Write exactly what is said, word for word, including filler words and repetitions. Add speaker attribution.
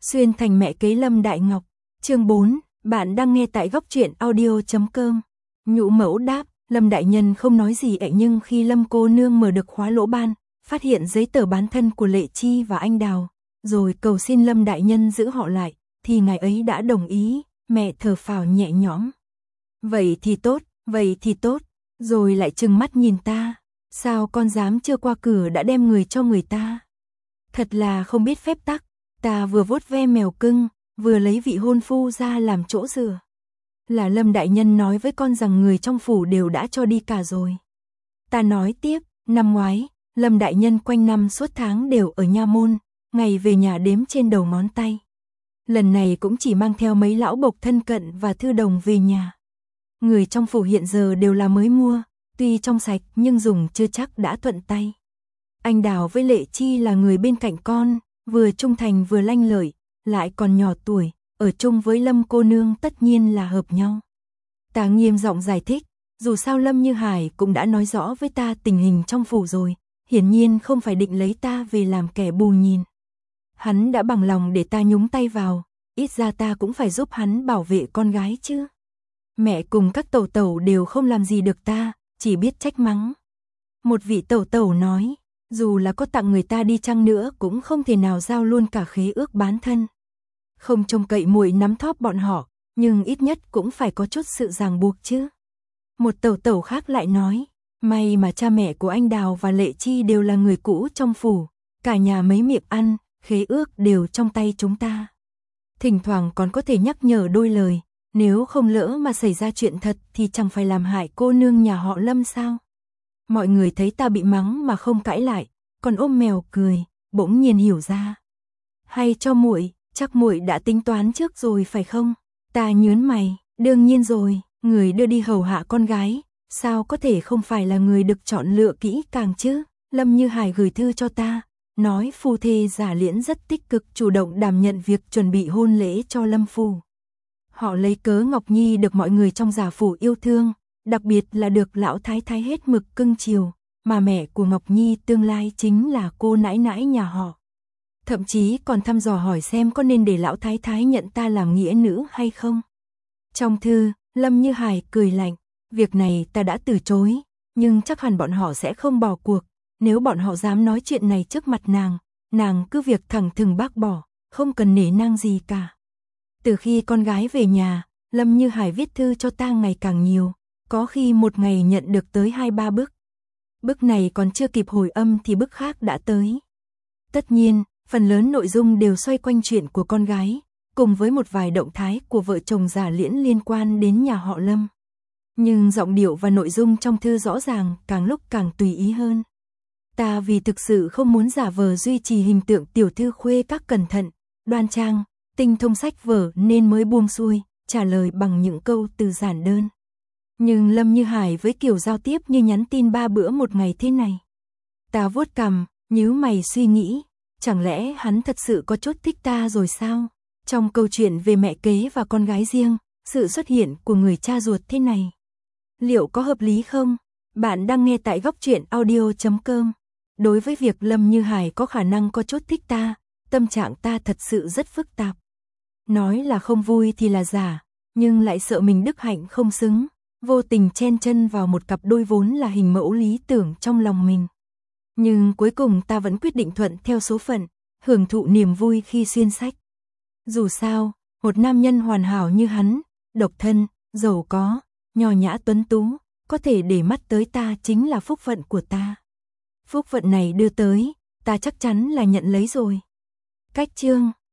Speaker 1: Xuyên thành mẹ kế Lâm Đại Ngọc. Chương bốn, bạn đang nghe tại góc truyện audio chấm com. Nhũ mẫu đáp, Lâm đại nhân không nói gì ạ, nhưng khi Lâm cô nương mở được khóa lỗ ban, phát hiện giấy tờ bán thân của Lệ Chi và anh Đào, rồi cầu xin Lâm đại nhân giữ họ lại, thì ngài ấy đã đồng ý. Mẹ thở phào nhẹ nhõm. Vậy thì tốt, vậy thì tốt. Rồi lại trừng mắt nhìn ta. Sao con dám chưa qua cửa đã đem người cho người ta? Thật là không biết phép tắc. Ta vừa vuốt ve mèo cưng, vừa lấy vị hôn phu ra làm chỗ dựa. Là Lâm đại nhân nói với con rằng người trong phủ đều đã cho đi cả rồi. Ta nói tiếp, năm ngoái, Lâm đại nhân quanh năm suốt tháng đều ở nha môn, ngày về nhà đếm trên đầu ngón tay. Lần này cũng chỉ mang theo mấy lão bộc thân cận và thư đồng về nhà. Người trong phủ hiện giờ đều là mới mua, tuy trong sạch nhưng dùng chưa chắc đã thuận tay. Anh Đào với Lệ Chi là người bên cạnh con, vừa trung thành vừa lanh lợi, lại còn nhỏ tuổi, ở chung với Lâm cô nương tất nhiên là hợp nhau. Ta nghiêm giọng giải thích, dù sao Lâm Như Hải cũng đã nói rõ với ta tình hình trong phủ rồi, hiển nhiên không phải định lấy ta về làm kẻ bù nhìn. Hắn đã bằng lòng để ta nhúng tay vào, ít ra ta cũng phải giúp hắn bảo vệ con gái chứ. Mẹ cùng các tẩu tẩu đều không làm gì được ta, chỉ biết trách mắng. Một vị tẩu tẩu nói, dù là có tặng người ta đi chăng nữa cũng không thể nào giao luôn cả khế ước bán thân. Không trông cậy muội nắm thóp bọn họ, nhưng ít nhất cũng phải có chút sự ràng buộc chứ. Một tẩu tẩu khác lại nói, may mà cha mẹ của anh Đào và Lệ Chi đều là người cũ trong phủ, cả nhà mấy miệng ăn, khế ước đều trong tay chúng ta. Thỉnh thoảng còn có thể nhắc nhở đôi lời, nếu không lỡ mà xảy ra chuyện thật thì chẳng phải làm hại cô nương nhà họ Lâm sao. Mọi người thấy ta bị mắng mà không cãi lại, còn ôm mèo cười, bỗng nhiên hiểu ra. Hay cho muội, chắc muội đã tính toán trước rồi phải không? Ta nhớn mày, đương nhiên rồi, người đưa đi hầu hạ con gái, sao có thể không phải là người được chọn lựa kỹ càng chứ? Lâm Như Hải gửi thư cho ta, nói phu thê Giả Liễn rất tích cực chủ động đảm nhận việc chuẩn bị hôn lễ cho Lâm phủ. Họ lấy cớ Ngọc Nhi được mọi người trong Giả phủ yêu thương, đặc biệt là được lão thái thái hết mực cưng chiều, mà mẹ của Ngọc Nhi tương lai chính là cô nãi nãi nhà họ. Thậm chí còn thăm dò hỏi xem có nên để lão thái thái nhận ta làm nghĩa nữ hay không. Trong thư, Lâm Như Hải cười lạnh, việc này ta đã từ chối, nhưng chắc hẳn bọn họ sẽ không bỏ cuộc, nếu bọn họ dám nói chuyện này trước mặt nàng, nàng cứ việc thẳng thừng bác bỏ, không cần nể nang gì cả. Từ khi con gái về nhà, Lâm Như Hải viết thư cho ta ngày càng nhiều, có khi một ngày nhận được tới hai ba bức. Bức này còn chưa kịp hồi âm thì bức khác đã tới. Tất nhiên, phần lớn nội dung đều xoay quanh chuyện của con gái, cùng với một vài động thái của vợ chồng Giả Liễn liên quan đến nhà họ Lâm. Nhưng giọng điệu và nội dung trong thư rõ ràng càng lúc càng tùy ý hơn. Ta vì thực sự không muốn giả vờ duy trì hình tượng tiểu thư khuê các cẩn thận, đoan trang, tinh thông sách vở nên mới buông xuôi, trả lời bằng những câu từ giản đơn. Nhưng Lâm Như Hải với kiểu giao tiếp như nhắn tin ba bữa một ngày thế này. Ta vuốt cằm, nhíu mày suy nghĩ, chẳng lẽ hắn thật sự có chút thích ta rồi sao? Trong câu chuyện về mẹ kế và con gái riêng, sự xuất hiện của người cha ruột thế này, liệu có hợp lý không? Bạn đang nghe tại góc truyện audio chấm com. Đối với việc Lâm Như Hải có khả năng có chút thích ta, tâm trạng ta thật sự rất phức tạp. Nói là không vui thì là giả, nhưng lại sợ mình đức hạnh không xứng, vô tình chen chân vào một cặp đôi vốn là hình mẫu lý tưởng trong lòng mình. Nhưng cuối cùng ta vẫn quyết định thuận theo số phận, hưởng thụ niềm vui khi xuyên sách. Dù sao, một nam nhân hoàn hảo như hắn, độc thân, giàu có, nho nhã tuấn tú, có thể để mắt tới ta chính là phúc phận của ta. Phúc phận này đưa tới, ta chắc chắn là nhận lấy rồi. Cách chương